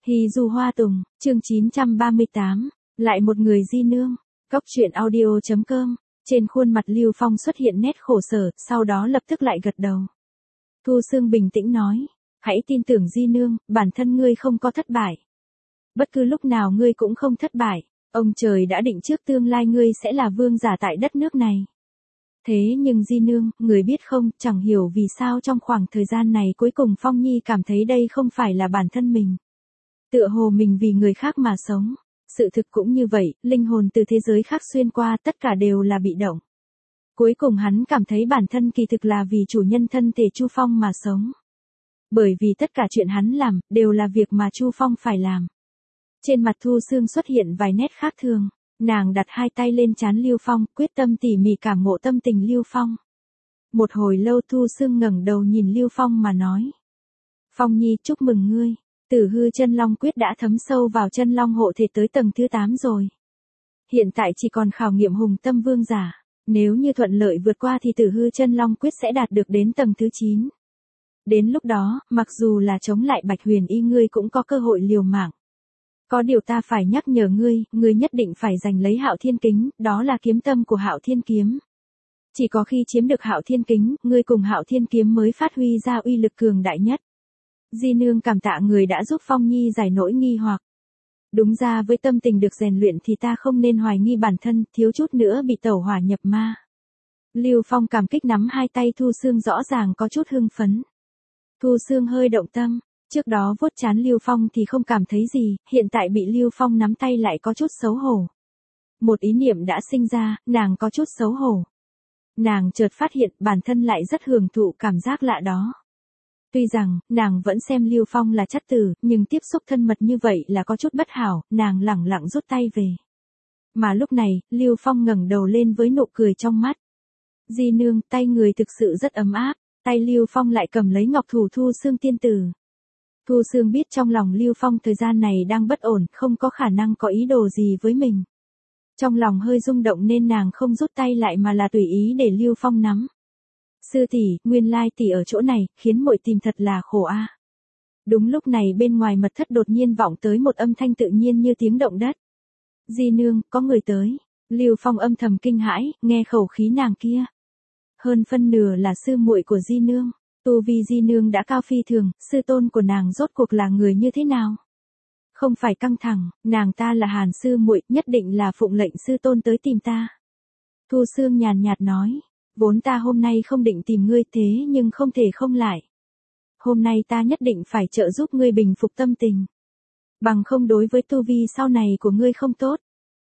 Hy Du Hoa Tùng, chương 938, lại một người di nương. Cóc truyện audio.com. Trên khuôn mặt Lưu Phong xuất hiện nét khổ sở, sau đó lập tức lại gật đầu. Thu Sương bình tĩnh nói, hãy tin tưởng di nương, bản thân ngươi không có thất bại. Bất cứ lúc nào ngươi cũng không thất bại, ông trời đã định trước tương lai ngươi sẽ là vương giả tại đất nước này. Thế nhưng di nương, người biết không, chẳng hiểu vì sao trong khoảng thời gian này cuối cùng Phong Nhi cảm thấy đây không phải là bản thân mình. Tựa hồ mình vì người khác mà sống. Sự thực cũng như vậy, linh hồn từ thế giới khác xuyên qua tất cả đều là bị động. Cuối cùng hắn cảm thấy bản thân kỳ thực là vì chủ nhân thân thể Chu Phong mà sống. Bởi vì tất cả chuyện hắn làm, đều là việc mà Chu Phong phải làm. Trên mặt Thu Sương xuất hiện vài nét khác thường, nàng đặt hai tay lên trán Lưu Phong, quyết tâm tỉ mỉ cảm ngộ tâm tình Lưu Phong. Một hồi lâu Thu Sương ngẩng đầu nhìn Lưu Phong mà nói. Phong Nhi, chúc mừng ngươi. Tử hư chân long quyết đã thấm sâu vào chân long hộ thể tới tầng thứ 8 rồi. Hiện tại chỉ còn khảo nghiệm hùng tâm vương giả. Nếu như thuận lợi vượt qua thì tử hư chân long quyết sẽ đạt được đến tầng thứ 9. Đến lúc đó, mặc dù là chống lại Bạch Huyền Y ngươi cũng có cơ hội liều mạng. Có điều ta phải nhắc nhở ngươi nhất định phải giành lấy Hạo Thiên Kính, đó là kiếm tâm của Hạo Thiên Kiếm. Chỉ có khi chiếm được Hạo Thiên Kính, ngươi cùng Hạo Thiên Kiếm mới phát huy ra uy lực cường đại nhất. Di nương cảm tạ người đã giúp Phong Nhi giải nỗi nghi hoặc. Đúng ra với tâm tình được rèn luyện thì ta không nên hoài nghi bản thân, thiếu chút nữa bị tẩu hỏa nhập ma. Lưu Phong cảm kích nắm hai tay Thu Sương rõ ràng có chút hưng phấn. Thu Sương hơi động tâm, trước đó vuốt trán Lưu Phong thì không cảm thấy gì, hiện tại bị Lưu Phong nắm tay lại có chút xấu hổ. Một ý niệm đã sinh ra, nàng có chút xấu hổ. Nàng chợt phát hiện bản thân lại rất hưởng thụ cảm giác lạ đó. Tuy rằng, nàng vẫn xem Lưu Phong là chất tử, nhưng tiếp xúc thân mật như vậy là có chút bất hảo, nàng lẳng lặng rút tay về. Mà lúc này, Lưu Phong ngẩng đầu lên với nụ cười trong mắt. Di nương, tay người thực sự rất ấm áp, tay Lưu Phong lại cầm lấy ngọc thủ Thu Sương tiên tử. Thu Sương biết trong lòng Lưu Phong thời gian này đang bất ổn, không có khả năng có ý đồ gì với mình. Trong lòng hơi rung động nên nàng không rút tay lại mà là tùy ý để Lưu Phong nắm. Sư tỷ, nguyên lai tỷ ở chỗ này, khiến muội tìm thật là khổ a. Đúng lúc này bên ngoài mật thất đột nhiên vọng tới một âm thanh tự nhiên như tiếng động đất. Di nương, có người tới. Lưu Phong âm thầm kinh hãi, nghe khẩu khí nàng kia. Hơn phân nửa là sư muội của Di nương. Tu vi Di nương đã cao phi thường, sư tôn của nàng rốt cuộc là người như thế nào? Không phải căng thẳng, nàng ta là Hàn sư muội, nhất định là phụng lệnh sư tôn tới tìm ta. Thu Sương nhàn nhạt nói. Vốn ta hôm nay không định tìm ngươi thế nhưng không thể không lại. Hôm nay ta nhất định phải trợ giúp ngươi bình phục tâm tình. Bằng không đối với tu vi sau này của ngươi không tốt.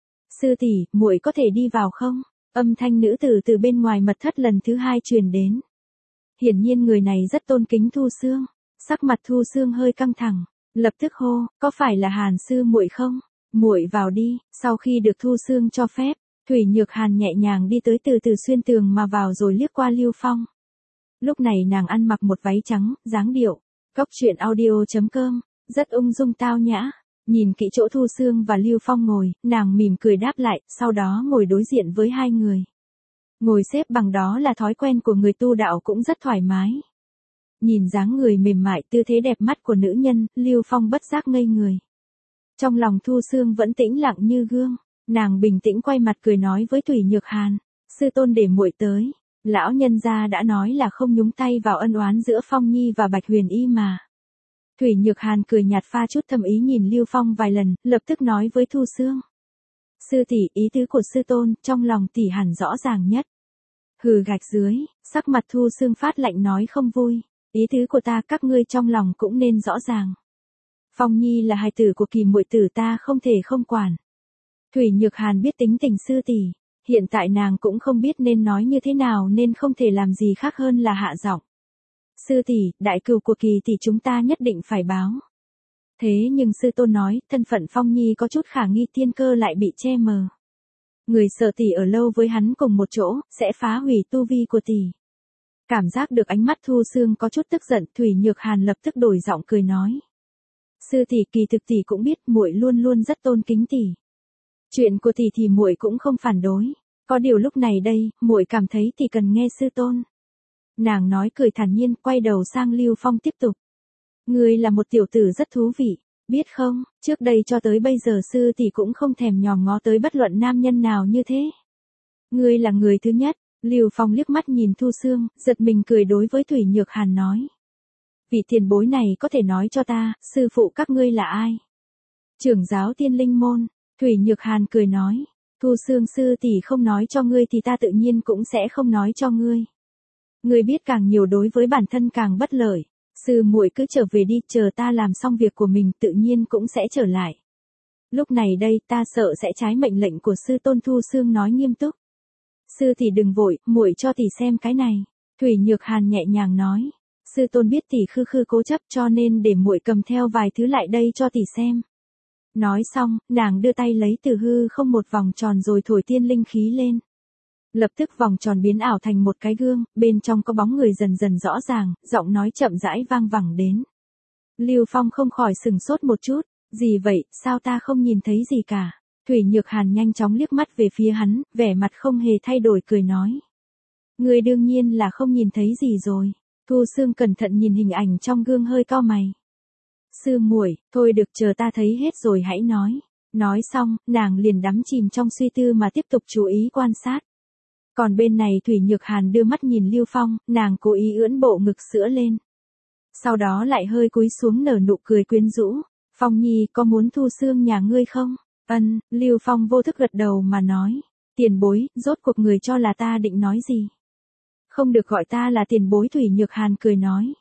Sư tỷ, muội có thể đi vào không? Âm thanh nữ tử từ bên ngoài mật thất lần thứ 2 truyền đến. Hiển nhiên người này rất tôn kính Thu Sương. Sắc mặt Thu Sương hơi căng thẳng, lập tức hô, có phải là Hàn sư muội không? Muội vào đi. Sau khi được Thu Sương cho phép, Thủy Nhược Hàn nhẹ nhàng đi tới từ từ xuyên tường mà vào rồi liếc qua Lưu Phong. Lúc này nàng ăn mặc một váy trắng, dáng điệu. Cóc truyện audio.com, rất ung dung tao nhã. Nhìn kỹ chỗ Thu Sương và Lưu Phong ngồi, nàng mỉm cười đáp lại, sau đó ngồi đối diện với hai người. Ngồi xếp bằng đó là thói quen của người tu đạo cũng rất thoải mái. Nhìn dáng người mềm mại tư thế đẹp mắt của nữ nhân, Lưu Phong bất giác ngây người. Trong lòng Thu Sương vẫn tĩnh lặng như gương. Nàng bình tĩnh quay mặt cười nói với Thủy Nhược Hàn, sư tôn để muội tới, lão nhân gia đã nói là không nhúng tay vào ân oán giữa Phong Nhi và Bạch Huyền Y mà. Thủy Nhược Hàn cười nhạt pha chút thâm ý nhìn Lưu Phong vài lần, lập tức nói với Thu Sương. Sư tỷ, ý tứ của sư tôn, trong lòng tỷ hẳn rõ ràng nhất. Hừ gạch dưới, sắc mặt Thu Sương phát lạnh nói không vui, ý tứ của ta các ngươi trong lòng cũng nên rõ ràng. Phong Nhi là hài tử của Kỳ muội tử ta không thể không quản. Thủy Nhược Hàn biết tính tình sư tỷ, hiện tại nàng cũng không biết nên nói như thế nào nên không thể làm gì khác hơn là hạ giọng. Sư tỷ, đại cừu của Kỳ tỷ chúng ta nhất định phải báo. Thế nhưng sư tôn nói, thân phận Phong Nhi có chút khả nghi, tiên cơ lại bị che mờ. Người sợ tỷ ở lâu với hắn cùng một chỗ, sẽ phá hủy tu vi của tỷ. Cảm giác được ánh mắt Thu Sương có chút tức giận, Thủy Nhược Hàn lập tức đổi giọng cười nói. Sư tỷ, kỳ thực tỷ cũng biết muội luôn luôn rất tôn kính tỷ. Chuyện của tỷ thì muội cũng không phản đối, có điều lúc này đây, muội cảm thấy tỷ cần nghe sư tôn. Nàng nói cười thản nhiên, quay đầu sang Lưu Phong tiếp tục. Ngươi là một tiểu tử rất thú vị, Biết không, trước đây cho tới bây giờ sư tỷ cũng không thèm nhòm ngó tới bất luận nam nhân nào như thế. Ngươi là người thứ nhất. Lưu Phong liếc mắt nhìn Thu Sương, giật mình cười đối với Thủy Nhược Hàn nói. Vị tiền bối này có thể nói cho ta, sư phụ các ngươi là ai? Trưởng giáo Tiên Linh môn. Thủy Nhược Hàn cười nói. Thu Sương sư tỷ không nói cho ngươi thì ta tự nhiên cũng sẽ không nói cho ngươi. Ngươi biết càng nhiều đối với bản thân càng bất lợi. Sư muội cứ trở về đi, chờ ta làm xong việc của mình tự nhiên cũng sẽ trở lại. Lúc này đây ta sợ sẽ trái mệnh lệnh của sư tôn. Thu Sương nói nghiêm túc. Sư tỷ đừng vội, muội cho tỷ xem cái này. Thủy Nhược Hàn nhẹ nhàng nói. Sư tôn biết tỷ khư khư cố chấp cho nên để muội cầm theo vài thứ lại đây cho tỷ xem. Nói xong, nàng đưa tay lấy từ hư không một vòng tròn rồi thổi tiên linh khí lên. Lập tức vòng tròn biến ảo thành một cái gương, bên trong có bóng người dần dần rõ ràng, giọng nói chậm rãi vang vẳng đến. Lưu Phong không khỏi sừng sốt một chút. Gì vậy, sao ta không nhìn thấy gì cả? Thủy Nhược Hàn nhanh chóng liếc mắt về phía hắn, vẻ mặt không hề thay đổi cười nói. Ngươi đương nhiên là không nhìn thấy gì rồi. Thu Sương cẩn thận nhìn hình ảnh trong gương hơi cau mày. Sư muội, thôi được chờ ta thấy hết rồi hãy nói. Nói xong, nàng liền đắm chìm trong suy tư mà tiếp tục chú ý quan sát. Còn bên này Thủy Nhược Hàn đưa mắt nhìn Lưu Phong, nàng cố ý ưỡn bộ ngực sữa lên. Sau đó lại hơi cúi xuống nở nụ cười quyến rũ. Phong Nhi có muốn Thu Sương nhà ngươi không? Lưu Phong vô thức gật đầu mà nói. Tiền bối, rốt cuộc người cho là ta định nói gì? Không được gọi ta là tiền bối. Thủy Nhược Hàn cười nói.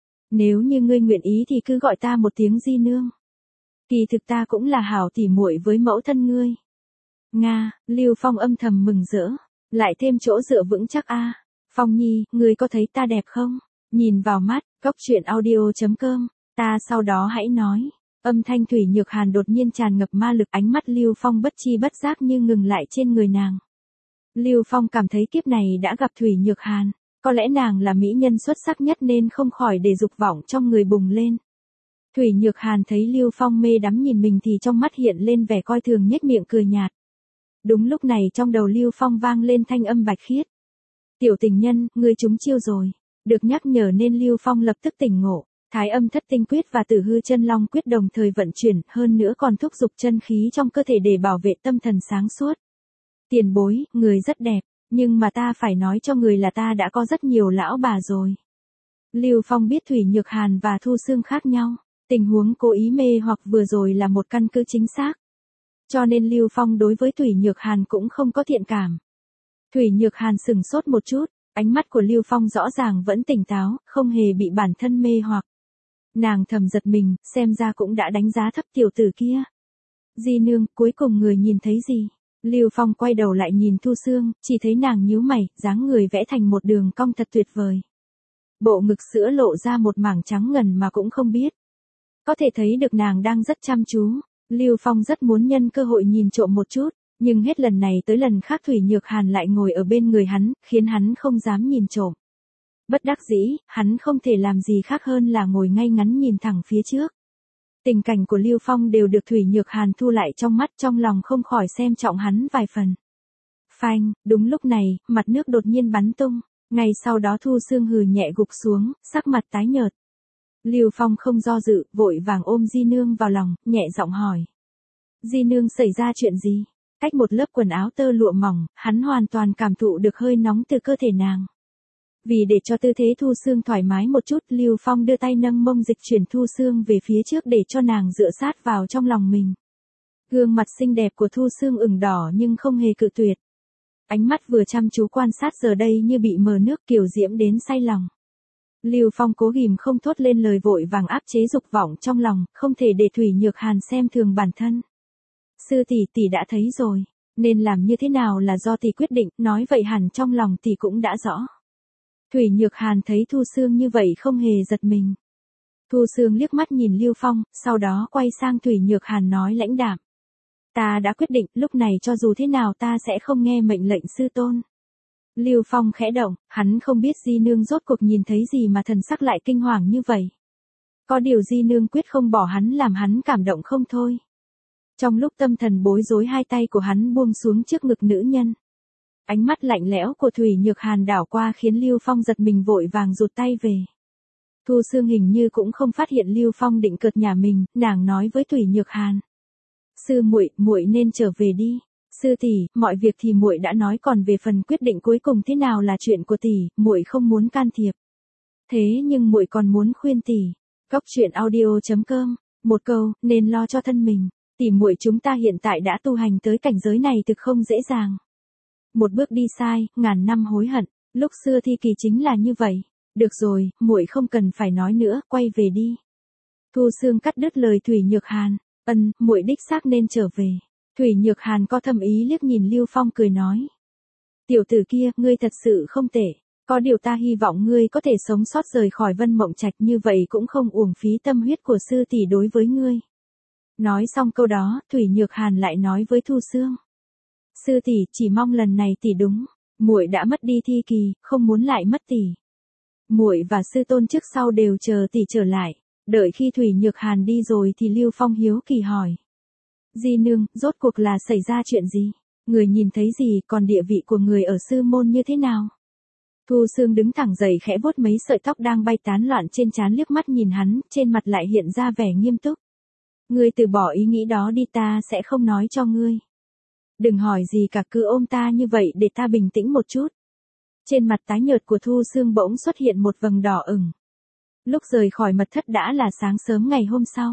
Nếu như ngươi nguyện ý thì cứ gọi ta một tiếng di nương. Kỳ thực ta cũng là hảo tỉ muội với mẫu thân ngươi. Nga, Lưu Phong âm thầm mừng rỡ. Lại thêm chỗ dựa vững chắc a. Phong Nhi, ngươi có thấy ta đẹp không? Nhìn vào mắt, coctruyện.audio.com, ta sau đó hãy nói. Âm thanh Thủy Nhược Hàn đột nhiên tràn ngập ma lực, ánh mắt Lưu Phong bất chi bất giác như ngừng lại trên người nàng. Lưu Phong cảm thấy kiếp này đã gặp Thủy Nhược Hàn, có lẽ nàng là mỹ nhân xuất sắc nhất nên không khỏi để dục vọng trong người bùng lên. Thủy Nhược Hàn thấy Lưu Phong mê đắm nhìn mình thì trong mắt hiện lên vẻ coi thường, nhếch miệng cười nhạt. Đúng lúc này trong đầu Lưu Phong vang lên thanh âm bạch khiết. Tiểu tình nhân, ngươi trúng chiêu rồi. Được nhắc nhở nên Lưu Phong lập tức tỉnh ngộ. Thái âm thất tinh quyết và tử hư chân long quyết đồng thời vận chuyển, hơn nữa còn thúc giục chân khí trong cơ thể để bảo vệ tâm thần sáng suốt. Tiền bối, người rất đẹp, nhưng mà ta phải nói cho người là ta đã có rất nhiều lão bà rồi. Lưu Phong biết Thủy Nhược Hàn và Thu Sương khác nhau, tình huống cố ý mê hoặc vừa rồi là một căn cứ chính xác. Cho nên Lưu Phong đối với Thủy Nhược Hàn cũng không có thiện cảm. Thủy Nhược Hàn sừng sốt một chút, ánh mắt của Lưu Phong rõ ràng vẫn tỉnh táo, không hề bị bản thân mê hoặc. Nàng thầm giật mình, xem ra cũng đã đánh giá thấp tiểu tử kia. Di nương, cuối cùng người nhìn thấy gì? Lưu Phong quay đầu lại nhìn Thu Sương, chỉ thấy nàng nhíu mày, dáng người vẽ thành một đường cong thật tuyệt vời. Bộ ngực sữa lộ ra một mảng trắng ngần mà cũng không biết. Có thể thấy được nàng đang rất chăm chú. Lưu Phong rất muốn nhân cơ hội nhìn trộm một chút, nhưng hết lần này tới lần khác Thủy Nhược Hàn lại ngồi ở bên người hắn, khiến hắn không dám nhìn trộm. Bất đắc dĩ, hắn không thể làm gì khác hơn là ngồi ngay ngắn nhìn thẳng phía trước. Tình cảnh của Lưu Phong đều được Thủy Nhược Hàn thu lại trong mắt, trong lòng không khỏi xem trọng hắn vài phần. Phanh, đúng lúc này, mặt nước đột nhiên bắn tung, ngay sau đó Thu Sương hừ nhẹ gục xuống, sắc mặt tái nhợt. Lưu Phong không do dự, vội vàng ôm Di nương vào lòng, nhẹ giọng hỏi. Di nương xảy ra chuyện gì? Cách một lớp quần áo tơ lụa mỏng, hắn hoàn toàn cảm thụ được hơi nóng từ cơ thể nàng. Vì để cho tư thế Thu Sương thoải mái một chút, Lưu Phong đưa tay nâng mông dịch chuyển Thu Sương về phía trước để cho nàng dựa sát vào trong lòng mình. Gương mặt xinh đẹp của Thu Sương ửng đỏ nhưng không hề cự tuyệt. Ánh mắt vừa chăm chú quan sát giờ đây như bị mờ nước, kiều diễm đến say lòng. Lưu Phong cố ghìm không thốt lên lời, vội vàng áp chế dục vọng trong lòng, không thể để Thủy Nhược Hàn xem thường bản thân. Sư tỷ, tỷ đã thấy rồi, nên làm như thế nào là do tỷ quyết định, nói vậy hẳn trong lòng tỷ cũng đã rõ. Thủy Nhược Hàn thấy Thu Sương như vậy không hề giật mình. Thu Sương liếc mắt nhìn Lưu Phong, sau đó quay sang Thủy Nhược Hàn nói lãnh đạm. Ta đã quyết định, lúc này cho dù thế nào ta sẽ không nghe mệnh lệnh sư tôn. Lưu Phong khẽ động, hắn không biết Di nương rốt cuộc nhìn thấy gì mà thần sắc lại kinh hoàng như vậy. Có điều Di nương quyết không bỏ hắn, làm hắn cảm động không thôi. Trong lúc tâm thần bối rối, hai tay của hắn buông xuống trước ngực nữ nhân. Ánh mắt lạnh lẽo của Thủy Nhược Hàn đảo qua khiến Lưu Phong giật mình, vội vàng rụt tay về. Thu Sương hình như cũng không phát hiện Lưu Phong định cợt nhà mình, nàng nói với Thủy Nhược Hàn. Sư muội, muội nên trở về đi. Sư tỷ, mọi việc thì muội đã nói, còn về phần quyết định cuối cùng thế nào là chuyện của tỷ, muội không muốn can thiệp. Thế nhưng muội còn muốn khuyên tỷ. Cóc truyện audio.com, một câu, nên lo cho thân mình. Tỷ muội chúng ta hiện tại đã tu hành tới cảnh giới này thực không dễ dàng. Một bước đi sai, ngàn năm hối hận, lúc xưa Thi Kỳ chính là như vậy. Được rồi, muội không cần phải nói nữa, quay về đi. Thu Sương cắt đứt lời Thủy Nhược Hàn. Muội đích xác nên trở về. Thủy Nhược Hàn có thâm ý liếc nhìn Lưu Phong cười nói. Tiểu tử kia, ngươi thật sự không tệ. Có điều ta hy vọng ngươi có thể sống sót rời khỏi Vân Mộng Trạch, như vậy cũng không uổng phí tâm huyết của sư tỷ đối với ngươi. Nói xong câu đó, Thủy Nhược Hàn lại nói với Thu Sương. Sư tỷ, chỉ mong lần này tỷ đúng. Muội đã mất đi Thi Kỳ, không muốn lại mất tỷ. Muội và sư tôn trước sau đều chờ tỷ trở lại. Đợi khi Thủy Nhược Hàn đi rồi thì Lưu Phong hiếu kỳ hỏi. Di nương, rốt cuộc là xảy ra chuyện gì? Người nhìn thấy gì, còn địa vị của người ở sư môn như thế nào? Thu Sương đứng thẳng dậy khẽ vuốt mấy sợi tóc đang bay tán loạn trên trán, liếc mắt nhìn hắn, trên mặt lại hiện ra vẻ nghiêm túc. Ngươi từ bỏ ý nghĩ đó đi, ta sẽ không nói cho ngươi. Đừng hỏi gì cả, cứ ôm ta như vậy để ta bình tĩnh một chút. Trên mặt tái nhợt của Thu Sương bỗng xuất hiện một vầng đỏ ửng. Lúc rời khỏi mật thất đã là sáng sớm ngày hôm sau.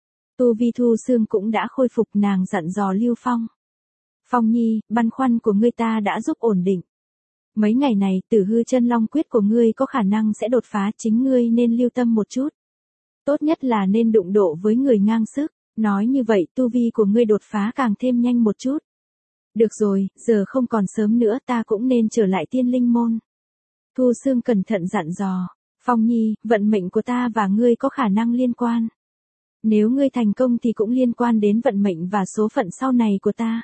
Tu vi Thu Sương cũng đã khôi phục, nàng dặn dò Lưu Phong. Phong nhi, băn khoăn của ngươi ta đã giúp ổn định. Mấy ngày này, Tử Hư Chân Long quyết của ngươi có khả năng sẽ đột phá, chính ngươi nên lưu tâm một chút. Tốt nhất là nên đụng độ với người ngang sức, nói như vậy tu vi của ngươi đột phá càng thêm nhanh một chút. Được rồi, giờ không còn sớm nữa, ta cũng nên trở lại Tiên Linh môn. Thu Sương cẩn thận dặn dò. Phong nhi, vận mệnh của ta và ngươi có khả năng liên quan. Nếu ngươi thành công thì cũng liên quan đến vận mệnh và số phận sau này của ta.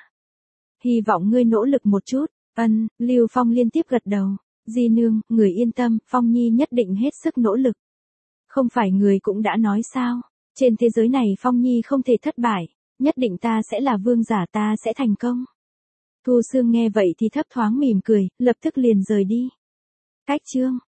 Hy vọng ngươi nỗ lực một chút. Lưu Phong liên tiếp gật đầu. Di nương, người yên tâm, Phong nhi nhất định hết sức nỗ lực. Không phải người cũng đã nói sao? Trên thế giới này Phong nhi không thể thất bại. Nhất định ta sẽ là vương giả, ta sẽ thành công. Thu Sương nghe vậy thì thấp thoáng mỉm cười, lập tức liền rời đi. Cách chương